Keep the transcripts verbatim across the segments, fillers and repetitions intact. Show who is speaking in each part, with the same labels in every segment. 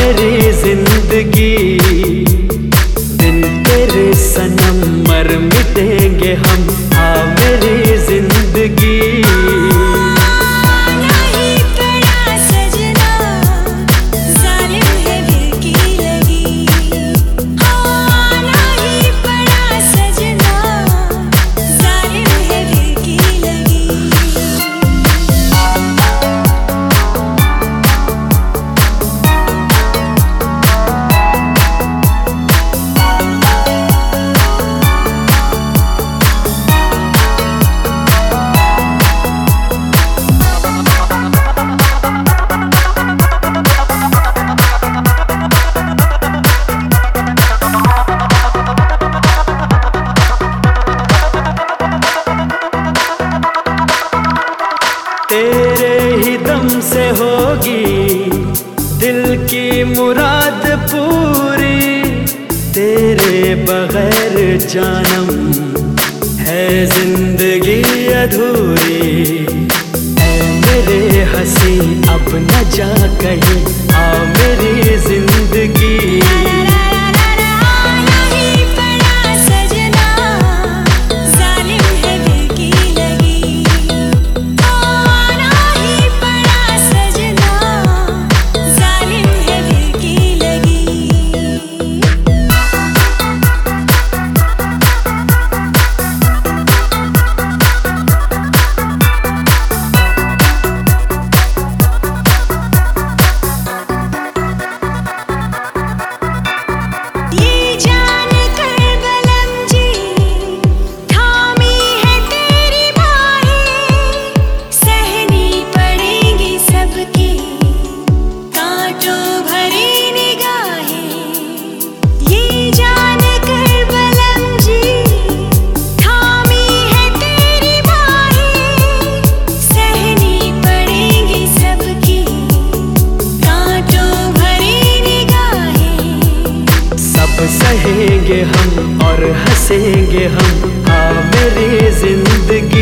Speaker 1: मेरी जिंदगी, बिन तेरे सनम मर मिटेंगे हम। आ मेरी जिंदगी, तेरे ही दम से होगी दिल की मुराद पूरी। तेरे बगैर जानम है जिंदगी अधूरी। ऐ मेरे हंसी अब न जा कहीं, आ मेरी जिंदगी। सहेंगे हम और हंसेंगे हम, आ मेरी जिंदगी।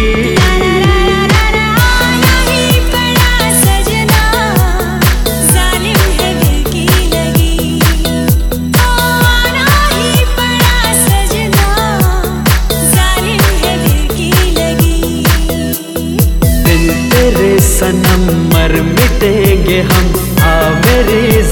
Speaker 1: बिन तेरे सनम मर मिटेंगे हम, आ मेरी